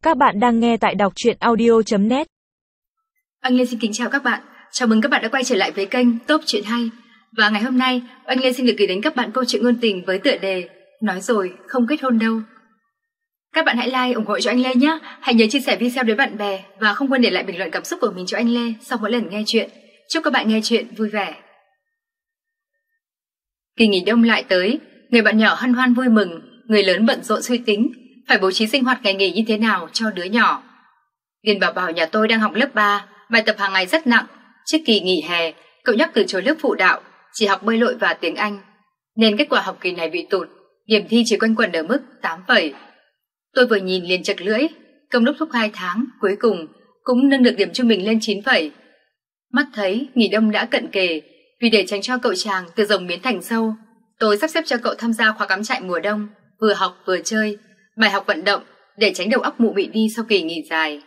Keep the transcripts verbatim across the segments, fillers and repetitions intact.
Các bạn đang nghe tại đọc truyện audio chấm net. Anh Lê xin kính chào các bạn. Chào mừng các bạn đã quay trở lại với kênh Top Truyện Hay. Và ngày hôm nay, anh Lê xin được gửi đến các bạn câu chuyện ngôn tình với tựa đề Nói rồi không kết hôn đâu. Các bạn hãy like, ủng hộ cho anh Lê nhé. Hãy nhớ chia sẻ video đến bạn bè và không quên để lại bình luận cảm xúc của mình cho anh Lê sau mỗi lần nghe chuyện. Chúc các bạn nghe chuyện vui vẻ. Kỳ nghỉ đông lại tới, người bạn nhỏ hân hoan vui mừng, người lớn bận rộn suy tính phải bố trí sinh hoạt ngày nghỉ như thế nào cho đứa nhỏ. Điền Bảo Bảo nhà tôi đang học lớp ba, bài tập hàng ngày rất nặng. Trước kỳ nghỉ hè, cậu nhóc từ chối lớp phụ đạo, chỉ học bơi lội và tiếng Anh, nên kết quả học kỳ này bị tụt, điểm thi chỉ quanh quẩn ở mức tám phẩy. Tôi vừa nhìn liền chật lưỡi, công đốc thúc hai tháng, cuối cùng cũng nâng được điểm trung bình lên chín phẩy. Mắt thấy nghỉ đông đã cận kề, vì để tránh cho cậu chàng từ rồng biến thành sâu, tôi sắp xếp cho cậu tham gia khóa cắm trại mùa đông, vừa học vừa chơi, bài học vận động để tránh đầu óc mụ mị đi sau kỳ nghỉ dài.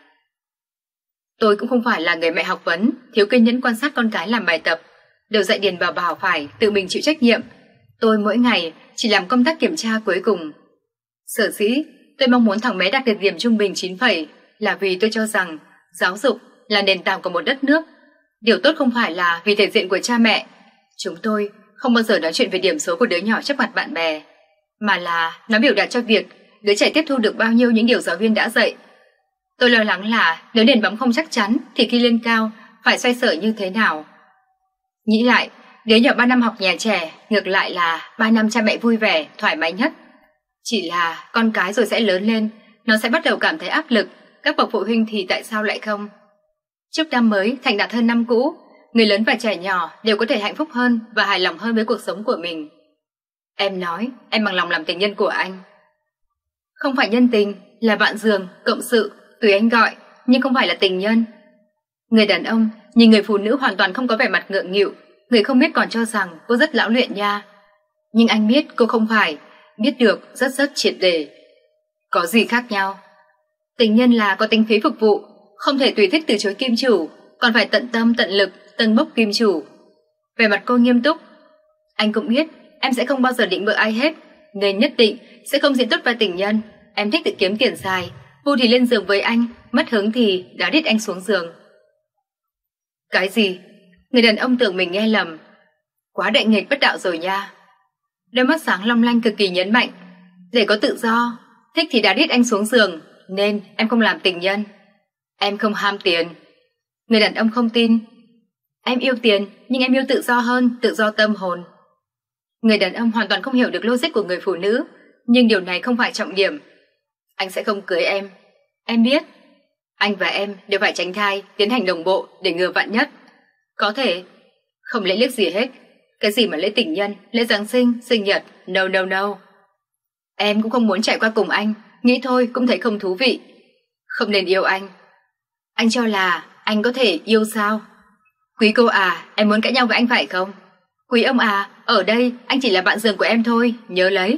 Tôi cũng không phải là người mẹ học vấn, thiếu kiên nhẫn quan sát con cái làm bài tập, đều dạy Điền Bảo Bảo phải tự mình chịu trách nhiệm. Tôi mỗi ngày chỉ làm công tác kiểm tra cuối cùng. Sở dĩ tôi mong muốn thằng bé đạt được điểm trung bình chín phẩy là vì tôi cho rằng giáo dục là nền tảng của một đất nước. Điều tốt không phải là vì thể diện của cha mẹ. Chúng tôi không bao giờ nói chuyện về điểm số của đứa nhỏ trước mặt bạn bè, mà là nó biểu đạt cho việc đứa trẻ tiếp thu được bao nhiêu những điều giáo viên đã dạy. Tôi lo lắng là nếu nền bóng không chắc chắn thì khi lên cao phải xoay sở như thế nào. Nghĩ lại, đứa nhỏ ba năm học nhà trẻ ngược lại là ba năm cha mẹ vui vẻ, thoải mái nhất. Chỉ là con cái rồi sẽ lớn lên, nó sẽ bắt đầu cảm thấy áp lực, các bậc phụ huynh thì tại sao lại không? Chúc năm mới thành đạt hơn năm cũ, người lớn và trẻ nhỏ đều có thể hạnh phúc hơn và hài lòng hơn với cuộc sống của mình. Em nói, em bằng lòng làm tình nhân của anh. Không phải nhân tình, là bạn giường, cộng sự, tùy anh gọi, nhưng không phải là tình nhân. Người đàn ông nhìn người phụ nữ hoàn toàn không có vẻ mặt ngượng nghịu, người không biết còn cho rằng cô rất lão luyện nha. Nhưng anh biết cô không phải, biết được rất rất triệt để. Có gì khác nhau? Tình nhân là có tính phí phục vụ, không thể tùy thích từ chối kim chủ, còn phải tận tâm tận lực tâng bốc kim chủ. Về mặt cô nghiêm túc. Anh cũng biết em sẽ không bao giờ định bợ ai hết, nên nhất định sẽ không diễn tốt vai tình nhân. Em thích tự kiếm tiền xài, vui thì lên giường với anh, mất hứng thì đá đít anh xuống giường. Cái gì? Người đàn ông tưởng mình nghe lầm. Quá đại nghịch bất đạo rồi nha. Đôi mắt sáng long lanh cực kỳ nhấn mạnh. Để có tự do, thích thì đá đít anh xuống giường, nên em không làm tình nhân. Em không ham tiền. Người đàn ông không tin. Em yêu tiền, nhưng em yêu tự do hơn, tự do tâm hồn. Người đàn ông hoàn toàn không hiểu được logic của người phụ nữ, nhưng điều này không phải trọng điểm. Anh sẽ không cưới em. Em biết. Anh và em đều phải tránh thai, tiến hành đồng bộ để ngừa vạn nhất. Có thể. Không lễ liếc gì hết. Cái gì mà lễ tình nhân, lễ Giáng sinh, sinh nhật, no no no. Em cũng không muốn trải qua cùng anh, nghĩ thôi cũng thấy không thú vị. Không nên yêu anh. Anh cho là anh có thể yêu sao? Quý cô à, em muốn cãi nhau với anh phải không? Quý ông à, ở đây anh chỉ là bạn giường của em thôi, nhớ lấy.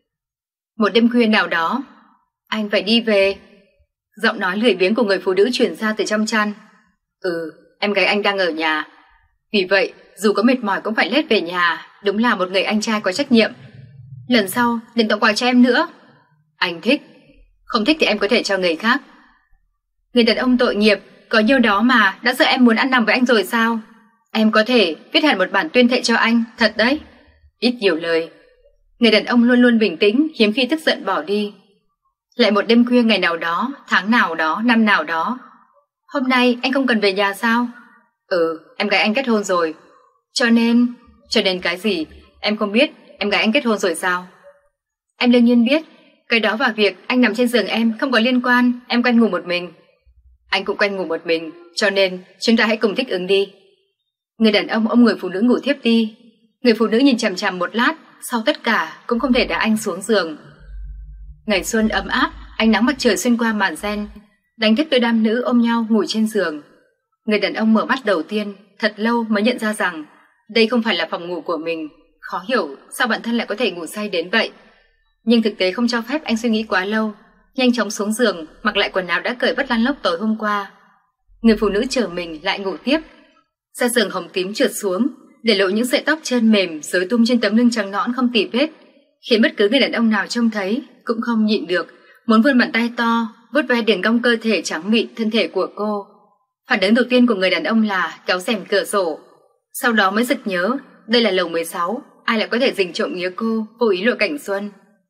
Một đêm khuya nào đó, anh phải đi về. Giọng nói lười biếng của người phụ nữ truyền ra từ trong chăn. Ừ, em gái anh đang ở nhà. Vì vậy, dù có mệt mỏi cũng phải lết về nhà, đúng là một người anh trai có trách nhiệm. Lần sau, đừng tặng quà cho em nữa. Anh thích. Không thích thì em có thể cho người khác. Người đàn ông tội nghiệp, có nhiêu đó mà đã sợ em muốn ăn nằm với anh rồi sao? Em có thể viết hẳn một bản tuyên thệ cho anh, thật đấy. Ít nhiều lời. Người đàn ông luôn luôn bình tĩnh, hiếm khi tức giận bỏ đi. Lại một đêm khuya ngày nào đó, tháng nào đó, năm nào đó. Hôm nay anh không cần về nhà sao? Ừ, em gái anh kết hôn rồi. Cho nên... Cho nên cái gì? Em không biết em gái anh kết hôn rồi sao? Em đương nhiên biết. Cái đó và việc anh nằm trên giường em không có liên quan. Em quen ngủ một mình. Anh cũng quen ngủ một mình, cho nên chúng ta hãy cùng thích ứng đi. Người đàn ông ôm người phụ nữ ngủ thiếp đi. Người phụ nữ nhìn chằm chằm một lát, sau tất cả cũng không thể đá anh xuống giường. Ngày xuân ấm áp, ánh nắng mặt trời xuyên qua màn ren, đánh thức đôi nam nữ ôm nhau ngủ trên giường. Người đàn ông mở mắt đầu tiên, thật lâu mới nhận ra rằng đây không phải là phòng ngủ của mình. Khó hiểu sao bản thân lại có thể ngủ say đến vậy. Nhưng thực tế không cho phép anh suy nghĩ quá lâu. Nhanh chóng xuống giường, mặc lại quần áo đã cởi vất lăn lóc tối hôm qua. Người phụ nữ chờ mình lại ngủ tiếp. Ra giường hồng tím trượt xuống, để lộ những sợi tóc trơn mềm rối tung trên tấm lưng trắng nõn không tì vết, khiến bất cứ người đàn ông nào trông thấy cũng không nhịn được muốn vươn bàn tay to vuốt ve đường cong cơ thể trắng mịn thân thể của cô. Phản ứng đầu tiên của người đàn ông là kéo rèm cửa sổ, sau đó mới sực nhớ đây là lầu mười sáu, ai lại có thể rình trộm nghía cô, vô ý lộ cảnh xuân.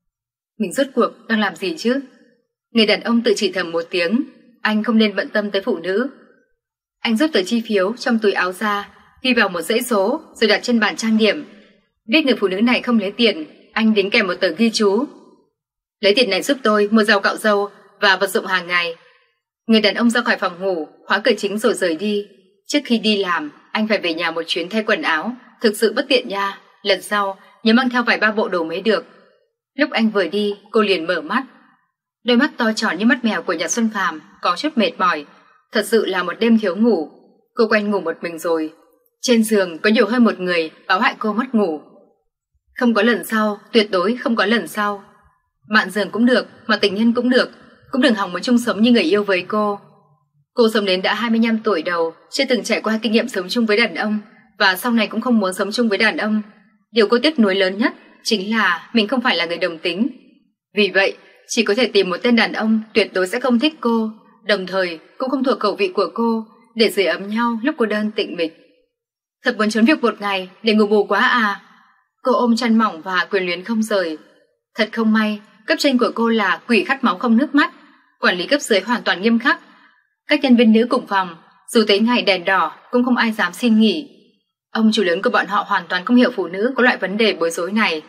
Mình rốt cuộc đang làm gì chứ? Người đàn ông tự chỉ thầm một tiếng, anh không nên bận tâm tới phụ nữ. Anh rút tờ chi phiếu trong túi áo ra, ghi vào một dãy số rồi đặt trên bàn trang điểm. Biết người phụ nữ này không lấy tiền, anh đính kèm một tờ ghi chú: lấy tiền này giúp tôi mua rau cạo râu và vật dụng hàng ngày. Người đàn ông ra khỏi phòng ngủ, khóa cửa chính rồi rời đi. Trước khi đi làm, anh phải về nhà một chuyến thay quần áo, thực sự bất tiện nha. Lần sau nhớ mang theo vài ba bộ đồ mới được. Lúc anh vừa đi, cô liền mở mắt. Đôi mắt to tròn như mắt mèo của Nhạc Xuân Phàm có chút mệt mỏi. Thật sự là một đêm thiếu ngủ. Cô quen ngủ một mình rồi. Trên giường có nhiều hơn một người báo hại cô mất ngủ. Không có lần sau, tuyệt đối không có lần sau. Bạn giường cũng được, mà tình nhân cũng được, cũng đừng hòng muốn chung sống như người yêu với cô. Cô sống đến đã hai mươi lăm tuổi đầu, chưa từng trải qua kinh nghiệm sống chung với đàn ông, và sau này cũng không muốn sống chung với đàn ông. Điều cô tiếc nuối lớn nhất chính là mình không phải là người đồng tính. Vì vậy, chỉ có thể tìm một tên đàn ông tuyệt đối sẽ không thích cô, đồng thời cũng không thuộc khẩu vị của cô, để sưởi ấm nhau lúc cô đơn tịnh mịch. Thật muốn trốn việc một ngày để ngủ bù quá à. Cô ôm chăn mỏng và quyền luyến không rời. Thật không may, cấp trên của cô là quỷ khát máu không nước mắt, quản lý cấp dưới hoàn toàn nghiêm khắc. Các nhân viên nữ cùng phòng, dù tới ngày đèn đỏ cũng không ai dám xin nghỉ. Ông chủ lớn của bọn họ hoàn toàn không hiểu phụ nữ có loại vấn đề bối rối này.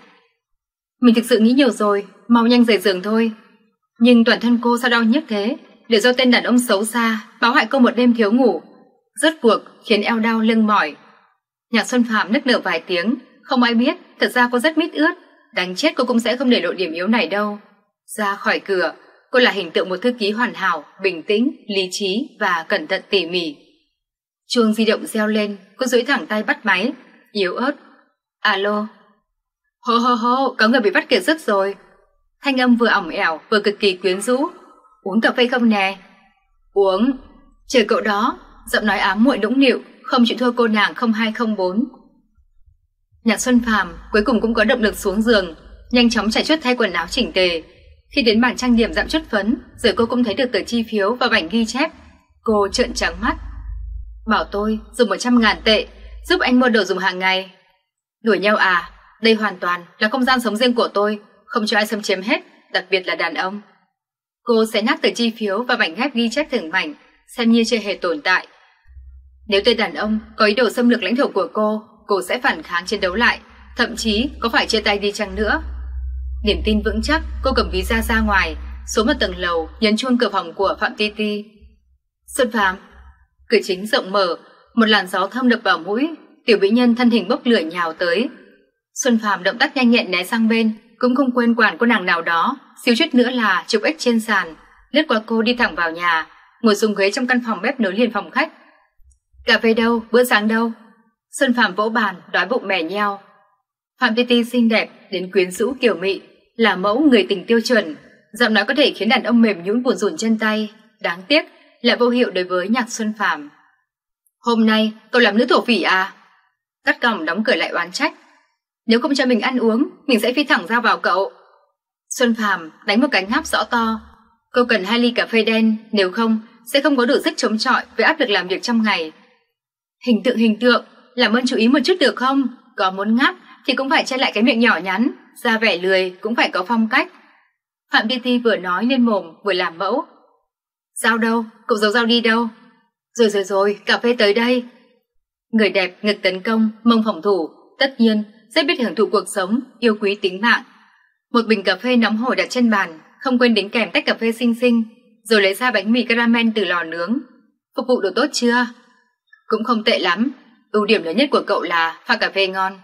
Mình thực sự nghĩ nhiều rồi, mau nhanh rời giường thôi. Nhưng toàn thân cô sao đau nhức thế, để do tên đàn ông xấu xa báo hại cô một đêm thiếu ngủ, rốt cuộc khiến eo đau lưng mỏi. Nhạc Xuân Phàm nức nở vài tiếng, không ai biết thật ra cô rất mít ướt, đánh chết cô cũng sẽ không để lộ điểm yếu này đâu. Ra khỏi cửa, cô là hình tượng một thư ký hoàn hảo, bình tĩnh, lý trí và cẩn thận tỉ mỉ. Chuông di động reo lên, cô duỗi thẳng tay bắt máy, yếu ớt. Alo. Hô hô hô, có người bị bắt kiệt sức rồi. Thanh âm vừa ỏng ẻo vừa cực kỳ quyến rũ. Uống cà phê không nè? Uống. Chờ cậu đó. Giọng nói ám muội nũng nịu, không chịu thua cô nàng không hai không bốn. Nhạc Xuân Phàm cuối cùng cũng có động lực xuống giường, nhanh chóng trải chuốt thay quần áo chỉnh tề. Khi đến bàn trang điểm dặm chút phấn, rồi cô cũng thấy được tờ chi phiếu và bảnh ghi chép. Cô trợn trắng mắt. Bảo tôi dùng một trăm ngàn tệ giúp anh mua đồ dùng hàng ngày. Đuổi nhau à? Đây hoàn toàn là không gian sống riêng của tôi, không cho ai xâm chiếm hết, đặc biệt là đàn ông. Cô sẽ nát tờ chi phiếu và mảnh ghép ghi chép từng mảnh, xem như chưa hề tồn tại. Nếu tên đàn ông có ý đồ xâm lược lãnh thổ của cô, cô sẽ phản kháng chiến đấu lại, thậm chí có phải chia tay đi chăng nữa. Niềm tin vững chắc, cô cầm ví ra ra ngoài, xuống một tầng lầu, nhấn chuông cửa phòng của Phạm Ti Ti. Xuân Phàm. Cửa chính rộng mở, một làn gió thơm đập vào mũi, tiểu mỹ nhân thân hình bốc lửa nhào tới. Xuân Phàm động tác nhanh nhẹn né sang bên, cũng không quên quản cô nàng nào đó, xíu chút nữa là chụp ếch trên sàn, lướt qua cô đi thẳng vào nhà, ngồi xuống ghế trong căn phòng bếp nối liền phòng khách. Cà phê đâu, bữa sáng đâu? Xuân Phàm vỗ bàn, đói bụng mẻ nheo. Phạm Ti Ti xinh đẹp đến quyến rũ kiều mị, là mẫu người tình tiêu chuẩn, giọng nói có thể khiến đàn ông mềm nhũn buồn rùn chân tay, đáng tiếc là vô hiệu đối với Nhạc Xuân Phàm. Hôm nay cậu làm nữ thổ phỉ à? Cắt còng đóng cửa lại oán trách. Nếu không cho mình ăn uống, mình sẽ phi thẳng ra vào cậu. Xuân Phàm đánh một cái ngáp rõ to. Cô cần hai ly cà phê đen, nếu không sẽ không có đủ sức chống chọi với áp lực làm việc trong ngày. Hình tượng hình tượng, làm ơn chú ý một chút được không? Có muốn ngáp thì cũng phải che lại cái miệng nhỏ nhắn, ra vẻ lười cũng phải có phong cách. Phạm Ti Ti vừa nói lên mồm vừa làm mẫu. Dao đâu? Cậu giấu dao đi đâu? Rồi rồi rồi, cà phê tới đây. Người đẹp ngực tấn công, mông phòng thủ, tất nhiên rất biết hưởng thụ cuộc sống, yêu quý tính mạng. Một bình cà phê nóng hổi đặt trên bàn, không quên đính kèm tách cà phê xinh xinh, rồi lấy ra bánh mì caramel từ lò nướng. Phục vụ đồ tốt chưa? Cũng không tệ lắm, ưu điểm lớn nhất của cậu là pha cà phê ngon.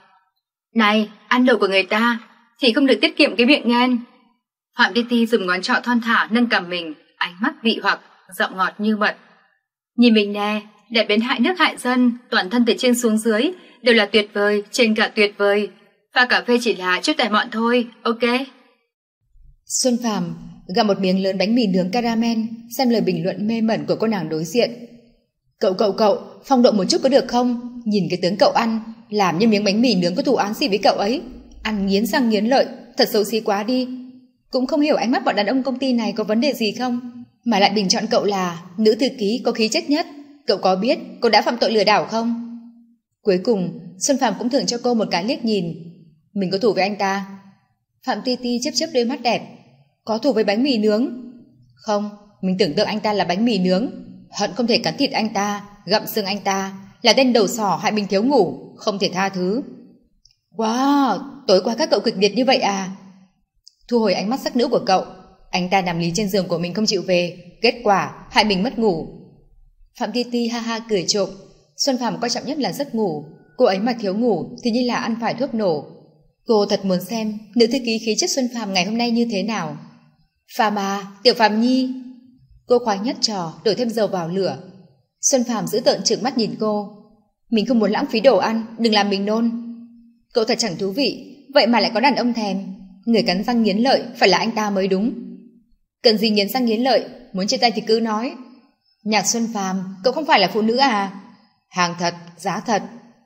Này, ăn đồ của người ta thì không được tiết kiệm cái miệng ngang. Phạm Ti Ti dùng ngón trỏ thon thả nâng cằm mình, ánh mắt vị hoặc, giọng ngọt như mật. Nhìn mình nè, đẹp đến hại nước hại dân, toàn thân từ trên xuống dưới đều là tuyệt vời, trên cả tuyệt vời. Pha cà phê chỉ là chút tài mọn thôi, ok? Xuân Phàm gặm một miếng lớn bánh mì nướng caramel, xem lời bình luận mê mẩn của cô nàng đối diện. Cậu cậu cậu, phong độ một chút có được không? Nhìn cái tướng cậu ăn, làm như miếng bánh mì nướng có thù oán gì với cậu ấy. Ăn nghiến răng nghiến lợi, thật xấu xí quá đi. Cũng không hiểu ánh mắt bọn đàn ông công ty này có vấn đề gì không? Mà lại bình chọn cậu là nữ thư ký có khí chất nhất. Cậu có biết cô đã phạm tội lừa đảo không? Cuối cùng Xuân Phàm cũng thưởng cho cô một cái liếc nhìn. Mình có thù với anh ta? Phạm Ti Ti chớp chớp đôi mắt đẹp. Có thù với bánh mì nướng? Không, mình tưởng tượng anh ta là bánh mì nướng, hận không thể cắn thịt anh ta, gặm xương anh ta, là tên đầu sỏ hại mình thiếu ngủ, không thể tha thứ. Wow, tối qua các cậu kịch liệt như vậy à? Thu hồi ánh mắt sắc nữ của cậu. Anh ta nằm lì trên giường của mình không chịu về, kết quả hại mình mất ngủ. Phạm Ti Ti ha ha cười trộm. Xuân Phàm quan trọng nhất là giấc ngủ. Cô ấy mà thiếu ngủ thì như là ăn phải thuốc nổ. Cô thật muốn xem nữ thư ký khí chất Xuân Phàm ngày hôm nay như thế nào. Phàm à, tiểu Phàm nhi. Cô khoái nhất trò đổ thêm dầu vào lửa. Xuân Phàm giữ tợn trừng mắt nhìn cô. Mình không muốn lãng phí đồ ăn, đừng làm mình nôn. Cậu thật chẳng thú vị, vậy mà lại có đàn ông thèm. Người cắn răng nghiến lợi phải là anh ta mới đúng. Cần gì nghiến răng nghiến lợi, muốn chia tay thì cứ nói. Nhạc Xuân Phàm, cậu không phải là phụ nữ à? Hàng thật, giá thật.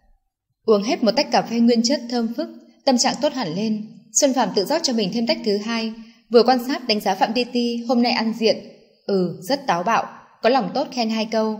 Uống hết một tách cà phê nguyên chất thơm phức, tâm trạng tốt hẳn lên. Xuân Phàm tự rót cho mình thêm tách thứ hai, vừa quan sát đánh giá Phạm Ti Ti hôm nay ăn diện. Ừ, rất táo bạo, có lòng tốt khen hai câu.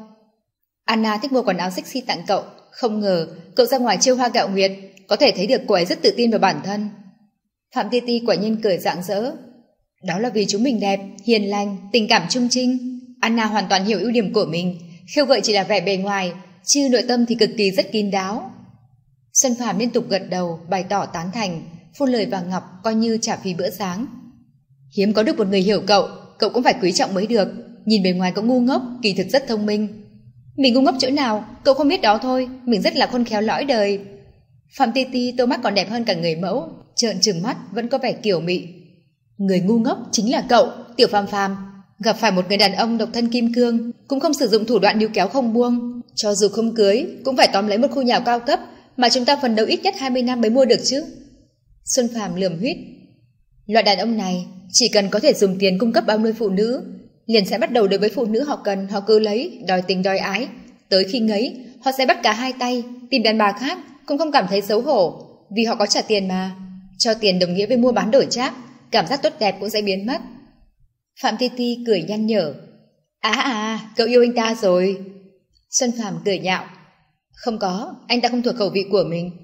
Anna thích mua quần áo sexy tặng cậu, không ngờ cậu ra ngoài chiêu hoa gạo nguyệt, có thể thấy được cô ấy rất tự tin vào bản thân. Phạm Ti Ti quả nhiên cười rạng rỡ. Đó là vì chúng mình đẹp, hiền lành, tình cảm trung trinh. Anna hoàn toàn hiểu ưu điểm của mình, khiêu gợi chỉ là vẻ bề ngoài, chứ nội tâm thì cực kỳ rất kín đáo. Xuân Phàm liên tục gật đầu bày tỏ tán thành, phun lời vàng ngọc coi như trả phí bữa sáng. Hiếm có được một người hiểu cậu, cậu cũng phải quý trọng mới được. Nhìn bề ngoài cậu ngu ngốc, kỳ thực rất thông minh. Mình ngu ngốc chỗ nào, cậu không biết đó thôi. Mình rất là khôn khéo lõi đời. Phạm Ti Ti đôi mắt còn đẹp hơn cả người mẫu, trợn trừng mắt vẫn có vẻ kiều mị. Người ngu ngốc chính là cậu, tiểu Phàm Phàm. Gặp phải một người đàn ông độc thân kim cương, cũng không sử dụng thủ đoạn níu kéo không buông. Cho dù không cưới, cũng phải tóm lấy một khu nhà cao cấp mà chúng ta phấn đấu ít nhất hai mươi năm mới mua được chứ. Xuân Phàm lườm huýt. Loại đàn ông này chỉ cần có thể dùng tiền cung cấp bao nuôi phụ nữ, liền sẽ bắt đầu đối với phụ nữ họ cần họ cứ lấy, đòi tình đòi ái. Tới khi ngấy, họ sẽ bắt cả hai tay, tìm đàn bà khác cũng không cảm thấy xấu hổ, vì họ có trả tiền mà. Cho tiền đồng nghĩa với mua bán đổi trác, cảm giác tốt đẹp cũng sẽ biến mất. Phạm Ti Ti cười nhăn nhở. À à, cậu yêu anh ta rồi. Xuân Phàm cười nhạo. Không có, anh ta không thuộc khẩu vị của mình.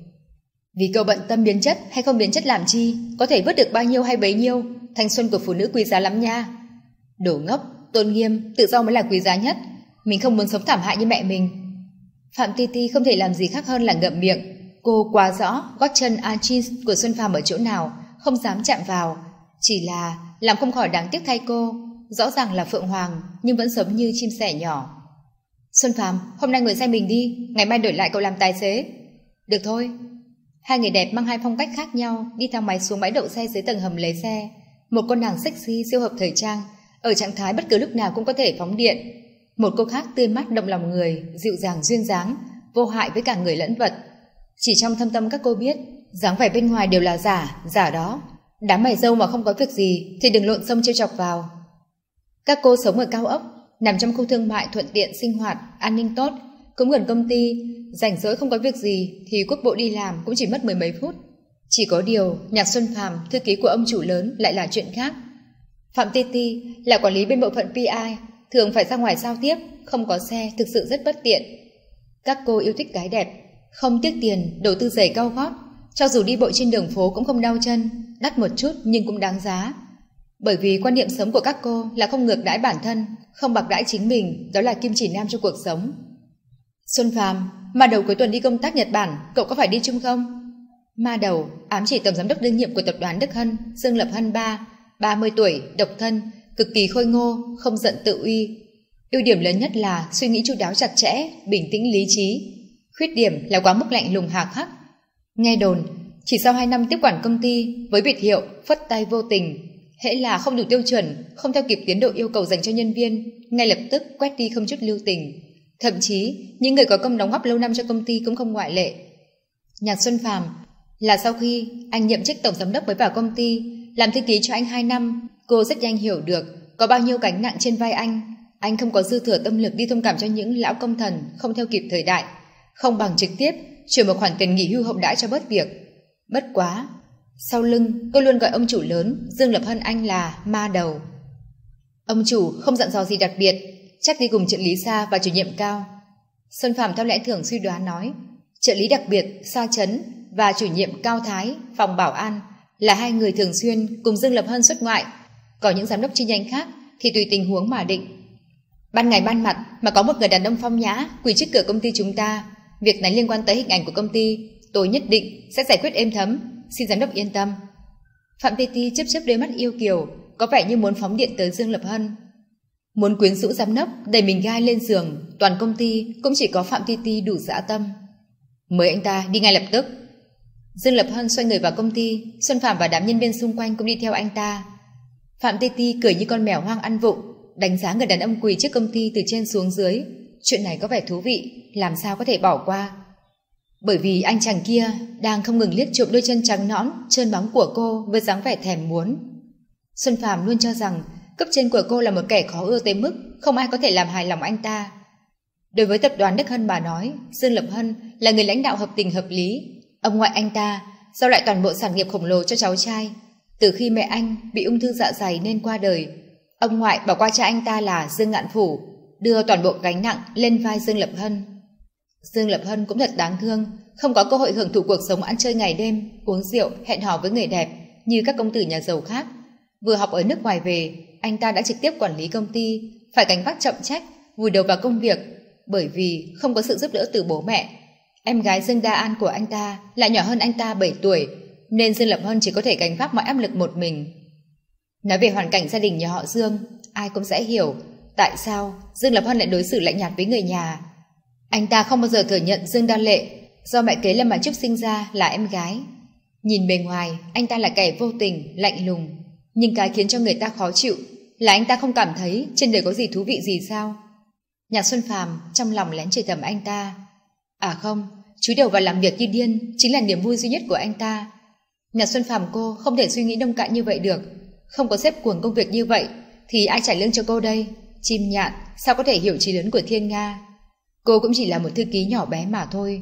Vì cậu bận tâm biến chất hay không biến chất làm chi, có thể vớt được bao nhiêu hay bấy nhiêu. Thanh xuân của phụ nữ quý giá lắm nha. Đồ ngốc, tôn nghiêm, tự do mới là quý giá nhất. Mình không muốn sống thảm hại như mẹ mình. Phạm Ti Ti không thể làm gì khác hơn là ngậm miệng. Cô quá rõ gót chân Archie của Xuân Phàm ở chỗ nào, không dám chạm vào. Chỉ là làm không khỏi đáng tiếc thay cô. Rõ ràng là Phượng Hoàng, nhưng vẫn sống như chim sẻ nhỏ. Xuân Phàm, hôm nay ngồi xe mình đi, ngày mai đổi lại cậu làm tài xế. Được thôi. Hai người đẹp mang hai phong cách khác nhau đi thang máy xuống bãi đậu xe dưới tầng hầm lấy xe. Một cô nàng sexy siêu hợp thời trang, ở trạng thái bất cứ lúc nào cũng có thể phóng điện. Một cô khác tươi mắt động lòng người, dịu dàng duyên dáng, vô hại với cả người lẫn vật. Chỉ trong thâm tâm các cô biết, dáng vẻ bên ngoài đều là giả, giả đó. Đám mày dâu mà không có việc gì thì đừng lộn xông trêu chọc vào. Các cô sống ở cao ốc, nằm trong khu thương mại thuận tiện sinh hoạt, an ninh tốt, cũng gần công ty, rảnh rỗi không có việc gì thì quốc bộ đi làm cũng chỉ mất mười mấy phút. Chỉ có điều, Nhạc Xuân Phàm, thư ký của ông chủ lớn lại là chuyện khác. Phạm Ti Ti là quản lý bên bộ phận pê i, thường phải ra ngoài giao tiếp, không có xe thực sự rất bất tiện. Các cô yêu thích gái đẹp, không tiếc tiền đầu tư giày cao gót, cho dù đi bộ trên đường phố cũng không đau chân, đắt một chút nhưng cũng đáng giá. Bởi vì quan niệm sống của các cô là không ngược đãi bản thân, không bạc đãi chính mình, đó là kim chỉ nam cho cuộc sống. Xuân Phàm, mà đầu cuối tuần đi công tác Nhật Bản, cậu có phải đi chung không? Ma đầu ám chỉ tổng giám đốc đương nhiệm của tập đoàn Đức Hân, Dương Lập Hân ba, ba mươi tuổi, độc thân, cực kỳ khôi ngô, không giận tự uy. Ưu điểm lớn nhất là suy nghĩ chu đáo chặt chẽ, bình tĩnh lý trí. Khuyết điểm là quá mức lạnh lùng hà khắc. Nghe đồn, chỉ sau hai năm tiếp quản công ty với biệt hiệu phất tay vô tình, hễ là không đủ tiêu chuẩn, không theo kịp tiến độ yêu cầu dành cho nhân viên, ngay lập tức quét đi không chút lưu tình. Thậm chí, những người có công đóng góp lâu năm cho công ty cũng không ngoại lệ. Nhạc Xuân Phàm là sau khi anh nhậm chức tổng giám đốc mới vào công ty, làm thư ký cho anh hai năm, cô rất nhanh hiểu được có bao nhiêu gánh nặng trên vai anh. Anh không có dư thừa tâm lực đi thông cảm cho những lão công thần không theo kịp thời đại, không bằng trực tiếp chuyển một khoản tiền nghỉ hưu hậu đãi cho bớt việc. Bất quá, sau lưng cô luôn gọi ông chủ lớn Dương Lập Hân anh là ma đầu. Ông chủ không dặn dò gì đặc biệt, chắc đi cùng trợ lý Sa và chủ nhiệm Cao. Xuân Phàm theo lẽ thường suy đoán nói, trợ lý đặc biệt Sa Chấn và chủ nhiệm Cao Thái, phòng bảo an là hai người thường xuyên cùng Dương Lập Hân xuất ngoại, còn những giám đốc chi nhánh khác thì tùy tình huống mà định. Ban ngày ban mặt mà có một người đàn ông phong nhã quỳ trước cửa công ty chúng ta, việc này liên quan tới hình ảnh của công ty, tôi nhất định sẽ giải quyết êm thấm, xin giám đốc yên tâm. Phạm Ti Ti chớp chớp đôi mắt yêu kiều, có vẻ như muốn phóng điện tới Dương Lập Hân. Muốn quyến rũ giám đốc đẩy mình gai lên giường, toàn công ty cũng chỉ có Phạm Ti Ti đủ dã tâm. Mời anh ta đi ngay lập tức. Dương Lập Hân xoay người vào công ty, Xuân Phàm và đám nhân viên xung quanh cũng đi theo anh ta. Phạm Ti Ti cười như con mèo hoang ăn vụng, đánh giá người đàn ông quỳ trước công ty từ trên xuống dưới. Chuyện này có vẻ thú vị, làm sao có thể bỏ qua. Bởi vì anh chàng kia đang không ngừng liếc trộm đôi chân trắng nõn, trơn bóng của cô với dáng vẻ thèm muốn. Xuân Phàm luôn cho rằng cấp trên của cô là một kẻ khó ưa tới mức không ai có thể làm hài lòng anh ta. Đối với tập đoàn Đức Hân mà nói, Dương Lập Hân là người lãnh đạo hợp tình hợp lý. Ông ngoại anh ta giao lại toàn bộ sản nghiệp khổng lồ cho cháu trai. Từ khi mẹ anh bị ung thư dạ dày nên qua đời, ông ngoại bỏ qua cha anh ta là Dương Ngạn Phủ, đưa toàn bộ gánh nặng lên vai Dương Lập Hân. Dương Lập Hân cũng thật đáng thương, không có cơ hội hưởng thụ cuộc sống ăn chơi ngày đêm, uống rượu, hẹn hò với người đẹp như các công tử nhà giàu khác. Vừa học ở nước ngoài về, anh ta đã trực tiếp quản lý công ty, phải gánh vác trọng trách, vùi đầu vào công việc, bởi vì không có sự giúp đỡ từ bố mẹ. Em gái Dương Đa An của anh ta lại nhỏ hơn anh ta bảy tuổi, nên Dương Lập Hân chỉ có thể gánh vác mọi áp lực một mình. Nói về hoàn cảnh gia đình nhà họ Dương, ai cũng sẽ hiểu tại sao Dương Lập Hân lại đối xử lạnh nhạt với người nhà. Anh ta không bao giờ thừa nhận Dương Đa Lệ do mẹ kế Lâm Mạn Trúc sinh ra là em gái. Nhìn bề ngoài, anh ta là kẻ vô tình, lạnh lùng, nhưng cái khiến cho người ta khó chịu là anh ta không cảm thấy trên đời có gì thú vị gì sao. Nhạc Xuân Phàm trong lòng lén chửi thầm anh ta. À không, chúi đầu vào làm việc như điên chính là niềm vui duy nhất của anh ta. Nhạc Xuân Phàm cô không thể suy nghĩ nông cạn như vậy được. Không có sếp cuồng công việc như vậy thì ai trả lương cho cô đây? Chim nhạn sao có thể hiểu trí lớn của thiên nga? Cô cũng chỉ là một thư ký nhỏ bé mà thôi.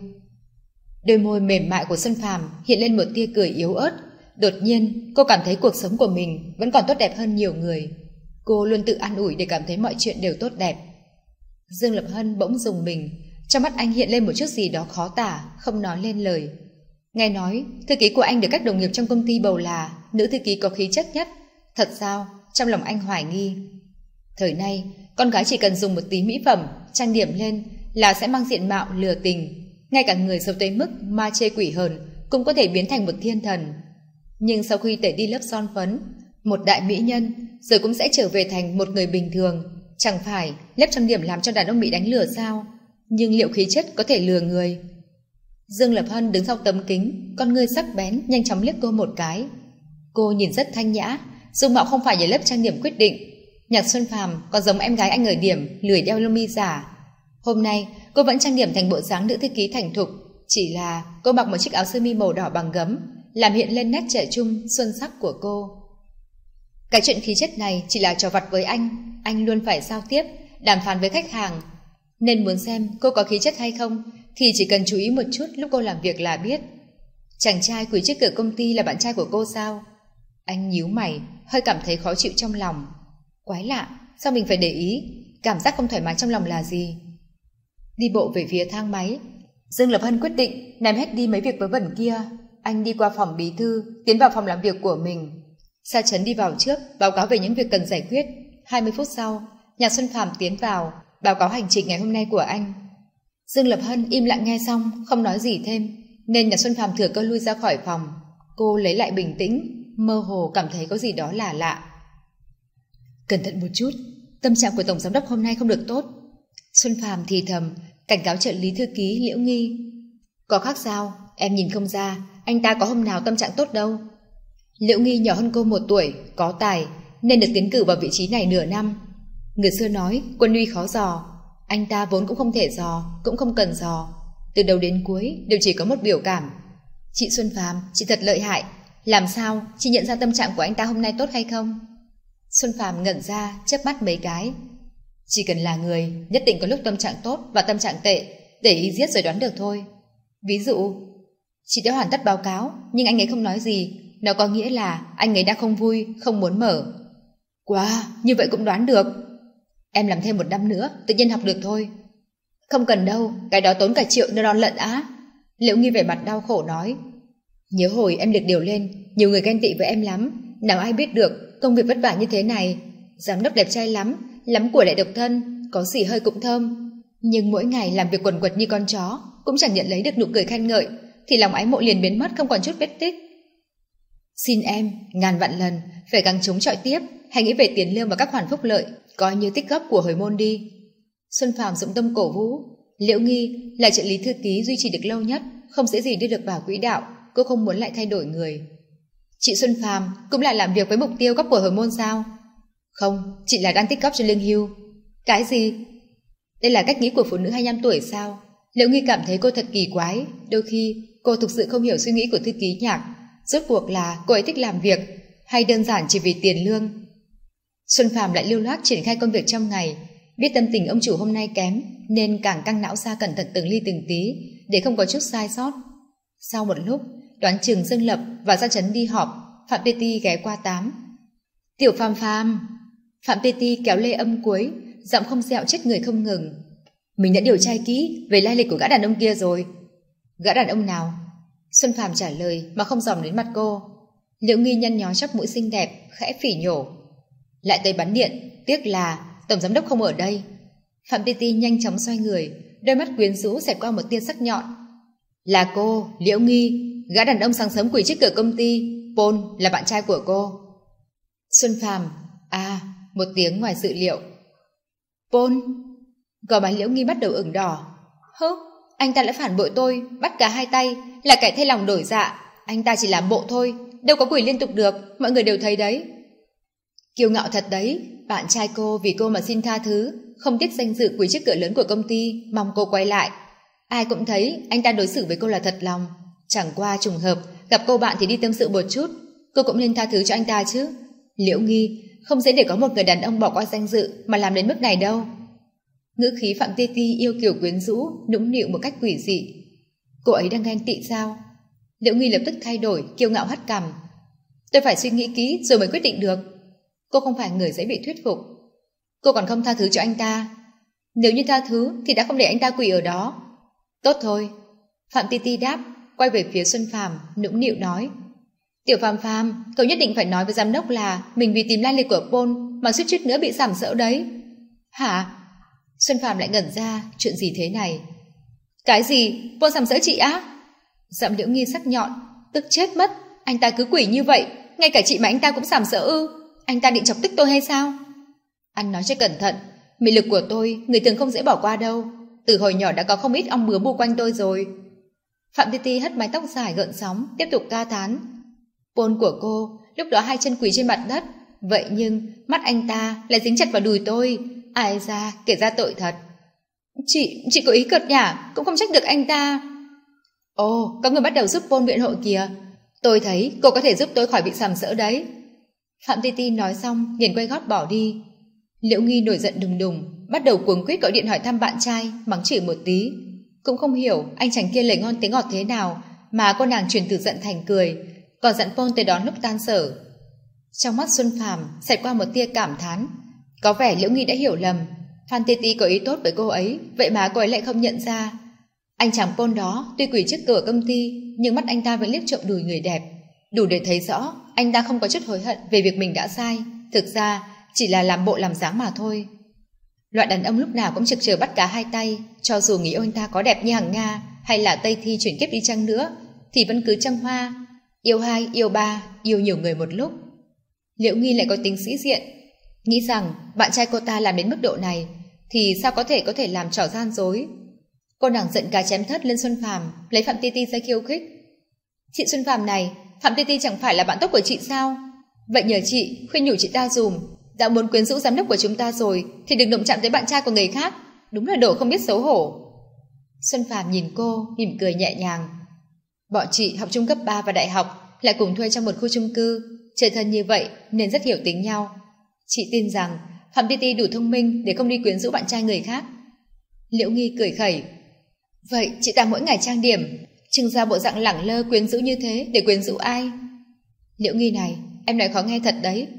Đôi môi mềm mại của Xuân Phàm hiện lên một tia cười yếu ớt. Đột nhiên cô cảm thấy cuộc sống của mình vẫn còn tốt đẹp hơn nhiều người. Cô luôn tự an ủi để cảm thấy mọi chuyện đều tốt đẹp. Dương Lập Hân bỗng rùng mình, trong mắt anh hiện lên một chút gì đó khó tả, không nói lên lời. Nghe nói thư ký của anh được các đồng nghiệp trong công ty bầu là nữ thư ký có khí chất nhất. Thật sao? Trong lòng anh hoài nghi. Thời nay con gái chỉ cần dùng một tí mỹ phẩm trang điểm lên là sẽ mang diện mạo lừa tình. Ngay cả người xấu tới mức ma chê quỷ hờn cũng có thể biến thành một thiên thần. Nhưng sau khi tẩy đi lớp son phấn, một đại mỹ nhân rồi cũng sẽ trở về thành một người bình thường. Chẳng phải lớp trang điểm làm cho đàn ông bị đánh lừa sao? Nhưng liệu khí chất có thể lừa người? Dương Lập Hân đứng sau tấm kính, con ngươi sắc bén nhanh chóng liếc cô một cái. Cô nhìn rất thanh nhã, dung mạo không phải nhờ lớp trang điểm quyết định. Nhạc Xuân Phàm còn giống em gái anh ở điểm lười đeo lông mi giả. Hôm nay cô vẫn trang điểm thành bộ dáng nữ thư ký thành thục, chỉ là cô mặc một chiếc áo sơ mi màu đỏ bằng gấm, làm hiện lên nét trẻ trung xuân sắc của cô. Cái chuyện khí chất này chỉ là trò vặt với anh, anh luôn phải giao tiếp, đàm phán với khách hàng, nên muốn xem cô có khí chất hay không thì chỉ cần chú ý một chút lúc cô làm việc là biết. Chàng trai quỳ trước cửa công ty là bạn trai của cô sao? Anh nhíu mày, hơi cảm thấy khó chịu trong lòng. Quái lạ, sao mình phải để ý? Cảm giác không thoải mái trong lòng là gì? Đi bộ về phía thang máy, Dương Lập Hân quyết định ném hết đi mấy việc vớ vẩn kia. Anh đi qua phòng bí thư, tiến vào phòng làm việc của mình. Sa Chấn đi vào trước, báo cáo về những việc cần giải quyết. hai mươi phút sau, Nhạc Xuân Phàm tiến vào, báo cáo hành trình ngày hôm nay của anh. Dương Lập Hân im lặng nghe xong, không nói gì thêm, nên Nhạc Xuân Phàm thừa cơ lui ra khỏi phòng. Cô lấy lại bình tĩnh, mơ hồ cảm thấy có gì đó là lạ. Cẩn thận một chút, tâm trạng của tổng giám đốc hôm nay không được tốt. Xuân Phàm thì thầm, cảnh cáo trợ lý thư ký Liễu Nghi. Có khác sao, em nhìn không ra, anh ta có hôm nào tâm trạng tốt đâu. Liễu Nghi nhỏ hơn cô một tuổi, có tài, nên được tiến cử vào vị trí này nửa năm. Người xưa nói, quân uy khó dò. Anh ta vốn cũng không thể dò, cũng không cần dò. Từ đầu đến cuối đều chỉ có một biểu cảm. Chị Xuân Phàm, chị thật lợi hại. Làm sao chị nhận ra tâm trạng của anh ta hôm nay tốt hay không? Xuân Phàm ngẩn ra, chớp mắt mấy cái. Chỉ cần là người, nhất định có lúc tâm trạng tốt và tâm trạng tệ, để ý giết rồi đoán được thôi. Ví dụ, chị đã hoàn tất báo cáo, nhưng anh ấy không nói gì. Nó có nghĩa là anh ấy đang không vui, không muốn mở. Wow, như vậy cũng đoán được. Em làm thêm một năm nữa, tự nhiên học được thôi. Không cần đâu, cái đó tốn cả triệu neuron lận á. Liễu Nghi vẻ mặt đau khổ nói. Nhớ hồi em được điều lên, nhiều người ghen tị với em lắm. Nào ai biết được công việc vất vả như thế này. Giám đốc đẹp trai lắm, lắm của lại độc thân, có xì hơi cũng thơm. Nhưng mỗi ngày làm việc quần quật như con chó, cũng chẳng nhận lấy được nụ cười khen ngợi, thì lòng ái mộ liền biến mất không còn chút vết tích. Xin em, ngàn vạn lần, phải gắng chống chọi tiếp, hãy nghĩ về tiền lương và các khoản phúc lợi, coi như tích góp của hồi môn đi. Xuân Phàm dụng tâm cổ vũ. Liễu Nghi là trợ lý thư ký duy trì được lâu nhất, không dễ gì đưa được vào quỹ đạo, cô không muốn lại thay đổi người. Chị Xuân Phàm cũng lại làm việc với mục tiêu góp của hồi môn sao? Không, chị là đang tích góp cho lương hưu. Cái gì? Đây là cách nghĩ của phụ nữ hai mươi lăm tuổi sao? Liễu Nghi cảm thấy cô thật kỳ quái, đôi khi cô thực sự không hiểu suy nghĩ của thư ký Nhạc. Rốt cuộc là cô ấy thích làm việc hay đơn giản chỉ vì tiền lương? Xuân Phàm lại lưu loát triển khai công việc trong ngày, biết tâm tình ông chủ hôm nay kém nên càng căng não ra cẩn thận từng ly từng tí để không có chút sai sót. Sau một lúc, Đoán Chừng, Dương Lập và Gia Chấn đi họp, Phạm Tê Ti ghé qua tám. Tiểu Phàm Phàm. Phạm Tê Ti kéo lê âm cuối, giọng không dẹo chết người không ngừng. Mình đã điều tra kỹ về lai lịch của gã đàn ông kia rồi. Gã đàn ông nào? Xuân Phàm trả lời mà không dòm đến mặt cô. Liễu Nghi nhăn nhó chóp mũi xinh đẹp, khẽ phỉ nhổ. Lại tới bắn điện, tiếc là tổng giám đốc không ở đây. Phạm Tê Ti nhanh chóng xoay người, đôi mắt quyến rũ xẹt qua một tia sắc nhọn. Là cô, Liễu Nghi, gã đàn ông sáng sớm quỳ trước cửa công ty, Paul là bạn trai của cô. Xuân Phàm, à, một tiếng ngoài dự liệu. Paul, gò má Liễu Nghi bắt đầu ửng đỏ. Hứ, anh ta lại phản bội tôi, bắt cả hai tay, là kẻ thay lòng đổi dạ. Anh ta chỉ làm bộ thôi, đâu có quỳ liên tục được, mọi người đều thấy đấy. Kiêu ngạo thật đấy, bạn trai cô vì cô mà xin tha thứ, không tiếc danh dự quỳ trước cửa lớn của công ty, mong cô quay lại. Ai cũng thấy anh ta đối xử với cô là thật lòng. Chẳng qua trùng hợp, gặp cô bạn thì đi tâm sự một chút, cô cũng nên tha thứ cho anh ta chứ. Liễu Nghi, không dễ để có một người đàn ông bỏ qua danh dự mà làm đến mức này đâu. Ngữ khí Phạm Tê Ti yêu kiều quyến rũ, nũng nịu một cách quỷ dị. Cô ấy đang ghen tị sao? Liễu Nghi lập tức thay đổi, kiêu ngạo hất cằm. Tôi phải suy nghĩ kỹ rồi mới quyết định được. Cô không phải người dễ bị thuyết phục. Cô còn không tha thứ cho anh ta. Nếu như tha thứ thì đã không để anh ta quỳ ở đó. Tốt thôi. Phạm Tê Ti đáp, quay về phía Xuân Phàm, nũng nịu nói. Tiểu Phàm Phàm, cậu nhất định phải nói với giám đốc là mình vì tìm lai lịch của Paul mà suýt chút nữa bị sàm sỡ đấy. Hả? Xuân Phàm lại ngẩn ra, chuyện gì thế này? Cái gì? Paul sàm sỡ chị á? Giọng Liễu Nghi sắc nhọn, tức chết mất. Anh ta cứ quỷ như vậy, ngay cả chị mà anh ta cũng sàm sỡ ư? Anh ta định chọc tức tôi hay sao? Anh nói cho cẩn thận, mị lực của tôi người thường không dễ bỏ qua đâu. Từ hồi nhỏ đã có không ít ong bướm bu quanh tôi rồi. Phạm Tê Ti hất mái tóc dài gợn sóng, tiếp tục ca thán. Paul của cô lúc đó hai chân quỳ trên mặt đất, vậy nhưng mắt anh ta lại dính chặt vào đùi tôi. Ai ra kể ra tội thật. Chị, chị có ý cợt nhả, cũng không trách được anh ta. Ồ, có người bắt đầu giúp Paul biện hộ kìa. Tôi thấy cô có thể giúp tôi khỏi bị sàm sỡ đấy. Phạm Tê Ti nói xong liền quay gót bỏ đi. Liễu Nghi nổi giận đùng đùng, bắt đầu cuống quýt gọi điện hỏi thăm bạn trai, mắng chửi một tí. Cũng không hiểu anh chàng kia lời ngon tiếng ngọt thế nào mà cô nàng chuyển từ giận thành cười, còn dặn Paul tới đón lúc tan sở. Trong mắt Xuân Phàm xẹt qua một tia cảm thán. Có vẻ Liễu Nghi đã hiểu lầm, Phan Tê Ti có ý tốt với cô ấy, vậy mà cô ấy lại không nhận ra. Anh chàng Paul đó tuy quỳ trước cửa công ty, nhưng mắt anh ta vẫn liếc trộm đùi người đẹp, đủ để thấy rõ anh ta không có chút hối hận về việc mình đã sai, thực ra chỉ là làm bộ làm dáng mà thôi. Loại đàn ông lúc nào cũng trực chờ bắt cá hai tay, cho dù nghĩ anh ta có đẹp như hàng Nga hay là Tây Thi chuyển kiếp đi chăng nữa, thì vẫn cứ trăng hoa, yêu hai, yêu ba, yêu nhiều người một lúc. Liễu Nghi lại có tính sĩ diện, nghĩ rằng bạn trai cô ta làm đến mức độ này thì sao có thể có thể làm trò gian dối. Cô nàng giận cá chém thớt lên Xuân Phàm, lấy Phạm Tê Ti ra khiêu khích. Chị Xuân Phàm này, Phạm Tê Ti chẳng phải là bạn tốt của chị sao? Vậy nhờ chị khuyên nhủ chị ta dùm, đã muốn quyến rũ giám đốc của chúng ta rồi thì đừng động chạm tới bạn trai của người khác, đúng là đồ không biết xấu hổ. Xuân Phàm nhìn cô, mỉm cười nhẹ nhàng. Bọn chị học chung cấp ba và đại học, lại cùng thuê trong một khu chung cư, chơi thân như vậy nên rất hiểu tính nhau. Chị tin rằng Phạm Tê Ti đủ thông minh để không đi quyến rũ bạn trai người khác. Liễu Nghi cười khẩy. Vậy chị ta mỗi ngày trang điểm, trưng ra bộ dạng lẳng lơ quyến rũ như thế để quyến rũ ai? Liễu Nghi này, em nói khó nghe thật đấy.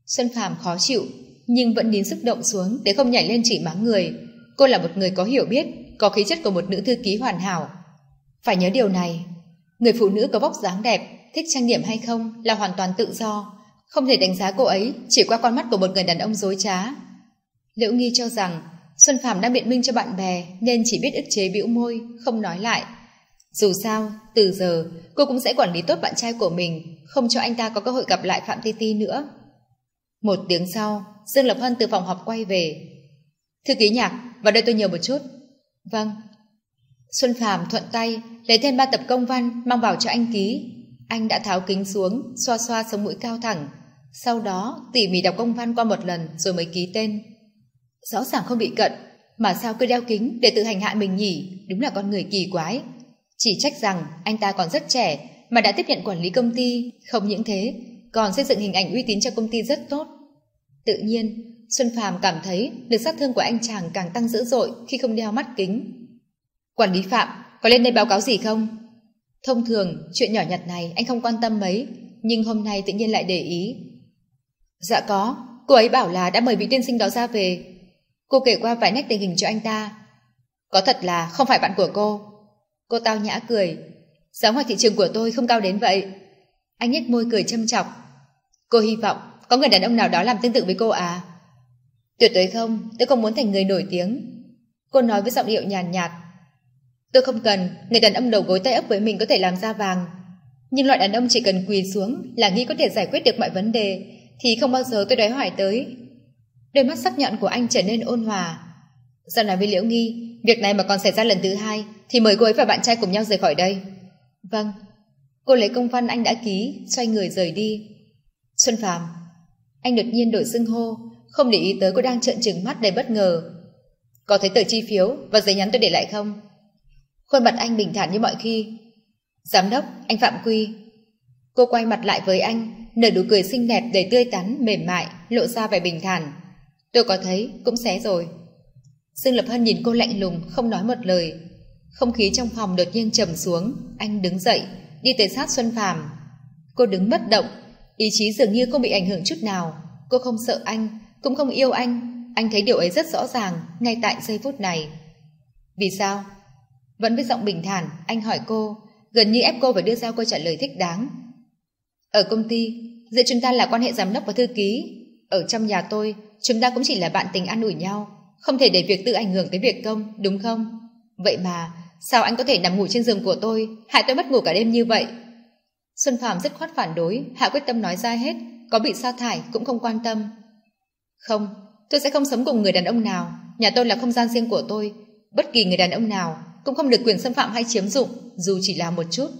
Xuân Phàm khó chịu, nhưng vẫn nín xúc động xuống để không nhảy lên chỉ mắng người. Cô là một người có hiểu biết, có khí chất của một nữ thư ký hoàn hảo. Phải nhớ điều này, người phụ nữ có vóc dáng đẹp, thích trang điểm hay không là hoàn toàn tự do, không thể đánh giá cô ấy chỉ qua con mắt của một người đàn ông dối trá. Liễu Nghi cho rằng Xuân Phàm đang biện minh cho bạn bè nên chỉ biết ức chế bĩu môi, không nói lại. Dù sao, từ giờ cô cũng sẽ quản lý tốt bạn trai của mình, không cho anh ta có cơ hội gặp lại Phạm Ti Ti nữa. Một tiếng sau, Dương Lập Hân từ phòng họp quay về. Thư ký Nhạc, vào đây tôi nhờ một chút. Vâng. Xuân Phàm thuận tay lấy thêm ba tập công văn mang vào cho anh ký. Anh đã tháo kính xuống, xoa xoa sống mũi cao thẳng, sau đó tỉ mỉ đọc công văn qua một lần rồi mới ký tên. Rõ ràng không bị cận, mà sao cứ đeo kính để tự hành hạ mình nhỉ? Đúng là con người kỳ quái. Chỉ trách rằng anh ta còn rất trẻ mà đã tiếp nhận quản lý công ty, không những thế còn xây dựng hình ảnh uy tín cho công ty rất tốt. Tự nhiên Xuân Phàm cảm thấy lực sát thương của anh chàng càng tăng dữ dội khi không đeo mắt kính. Quản lý Phạm, có lên đây báo cáo gì không? Thông thường chuyện nhỏ nhặt này anh không quan tâm mấy, nhưng hôm nay tự nhiên lại để ý. Dạ có, cô ấy bảo là đã mời vị tiên sinh đó ra về. Cô kể qua vài nét tình hình cho anh ta. Có thật là không phải bạn của cô? Cô tao nhã cười. Giá ngoài thị trường của tôi không cao đến vậy. Anh nhếch môi cười châm chọc. Cô hy vọng có người đàn ông nào đó làm tương tự với cô à? Tuyệt đối không, tôi không muốn thành người nổi tiếng. Cô nói với giọng điệu nhàn nhạt. Tôi không cần người đàn ông đầu gối tay ấp với mình có thể làm ra vàng, nhưng loại đàn ông chỉ cần quỳ xuống là nghĩ có thể giải quyết được mọi vấn đề thì không bao giờ tôi đói hoài tới. Đôi mắt sắc nhọn của anh trở nên ôn hòa. Giao nói với Liễu Nghi, việc này mà còn xảy ra lần thứ hai thì mời cô ấy và bạn trai cùng nhau rời khỏi đây. Vâng. Cô lấy công văn anh đã ký, xoay người rời đi. Xuân Phàm. Anh đột nhiên đổi xưng hô, không để ý tới cô đang trợn trừng mắt đầy bất ngờ. Có thấy tờ chi phiếu và giấy nhắn tôi để lại không? Khuôn mặt anh bình thản như mọi khi. Giám đốc, anh Phạm Quy. Cô quay mặt lại với anh, nở nụ cười xinh đẹp đầy tươi tắn, mềm mại, lộ ra vẻ bình thản. Tôi có thấy, cũng xé rồi. Dương Lập Hân nhìn cô lạnh lùng, không nói một lời. Không khí trong phòng đột nhiên trầm xuống. Anh đứng dậy, đi tới sát Xuân Phàm. Cô đứng bất động, ý chí dường như không bị ảnh hưởng chút nào. Cô không sợ anh, cũng không yêu anh. Anh thấy điều ấy rất rõ ràng ngay tại giây phút này. Vì sao? Vẫn với giọng bình thản, anh hỏi cô, gần như ép cô phải đưa ra câu trả lời thích đáng. Ở công ty, giữa chúng ta là quan hệ giám đốc và thư ký. Ở trong nhà tôi, chúng ta cũng chỉ là bạn tình ăn ủi nhau, không thể để việc tự ảnh hưởng tới việc công, đúng không? Vậy mà, sao anh có thể nằm ngủ trên giường của tôi, hại tôi mất ngủ cả đêm như vậy? Xuân Phàm dứt khoát phản đối, hạ quyết tâm nói ra hết, có bị sa thải cũng không quan tâm. Không, tôi sẽ không sống cùng người đàn ông nào, nhà tôi là không gian riêng của tôi, bất kỳ người đàn ông nào cũng không được quyền xâm phạm hay chiếm dụng, dù chỉ là một chút.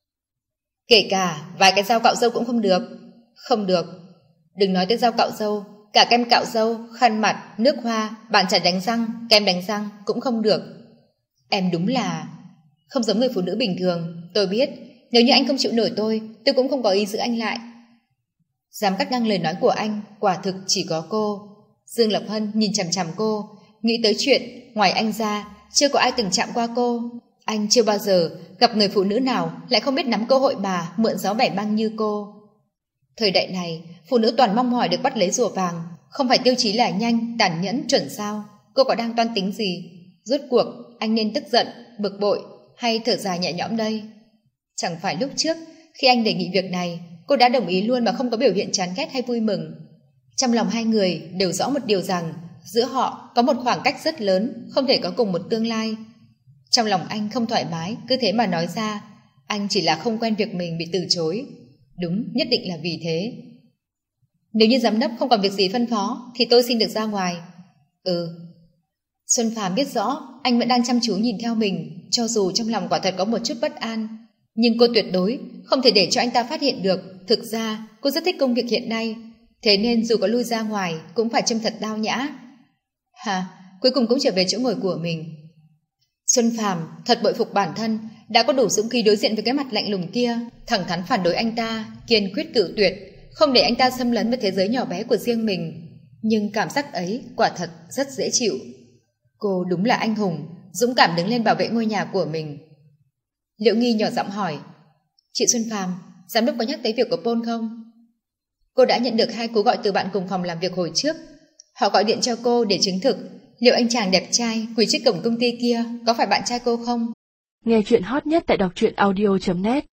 Kể cả vài cái dao cạo râu cũng không được. Không được. Đừng nói tới dao cạo râu, cả kem cạo râu, khăn mặt, nước hoa, bàn chải đánh răng, kem đánh răng cũng không được. Em đúng là không giống người phụ nữ bình thường. Tôi biết, nếu như anh không chịu nổi tôi, tôi cũng không có ý giữ anh lại. Dám cắt ngang lời nói của anh, quả thực chỉ có cô. Dương Lập Hân nhìn chằm chằm cô, nghĩ tới chuyện ngoài anh ra chưa có ai từng chạm qua cô. Anh chưa bao giờ gặp người phụ nữ nào lại không biết nắm cơ hội mà mượn gió bẻ băng như cô. Thời đại này, phụ nữ toàn mong mỏi được bắt lấy rùa vàng, không phải tiêu chí là nhanh, tàn nhẫn, chuẩn sao. Cô có đang toan tính gì? Rốt cuộc anh nên tức giận, bực bội hay thở dài nhẹ nhõm đây? Chẳng phải lúc trước khi anh đề nghị việc này, cô đã đồng ý luôn mà không có biểu hiện chán ghét hay vui mừng. Trong lòng hai người đều rõ một điều rằng giữa họ có một khoảng cách rất lớn, không thể có cùng một tương lai. Trong lòng anh không thoải mái, cứ thế mà nói ra. Anh chỉ là không quen việc mình bị từ chối. Đúng, nhất định là vì thế. Nếu như giám đốc không còn việc gì phân phó thì tôi xin được ra ngoài. Ừ. Xuân Phàm biết rõ anh vẫn đang chăm chú nhìn theo mình, cho dù trong lòng quả thật có một chút bất an, nhưng cô tuyệt đối không thể để cho anh ta phát hiện được. Thực ra cô rất thích công việc hiện nay, thế nên dù có lui ra ngoài cũng phải trông thật đao nhã. Hà, cuối cùng cũng trở về chỗ ngồi của mình. Xuân Phàm thật bội phục bản thân đã có đủ dũng khí đối diện với cái mặt lạnh lùng kia, thẳng thắn phản đối anh ta, kiên quyết cự tuyệt, không để anh ta xâm lấn vào thế giới nhỏ bé của riêng mình. Nhưng cảm giác ấy quả thật rất dễ chịu. Cô đúng là anh hùng, dũng cảm đứng lên bảo vệ ngôi nhà của mình. Liễu Nghi nhỏ giọng hỏi, chị Xuân Phàm, giám đốc có nhắc tới việc của Paul không? Cô đã nhận được hai cú gọi từ bạn cùng phòng làm việc hồi trước. Họ gọi điện cho cô để chứng thực liệu anh chàng đẹp trai quỳ trước cổng công ty kia có phải bạn trai cô không. Nghe chuyện hot nhất tại đọc truyện audio chấm net.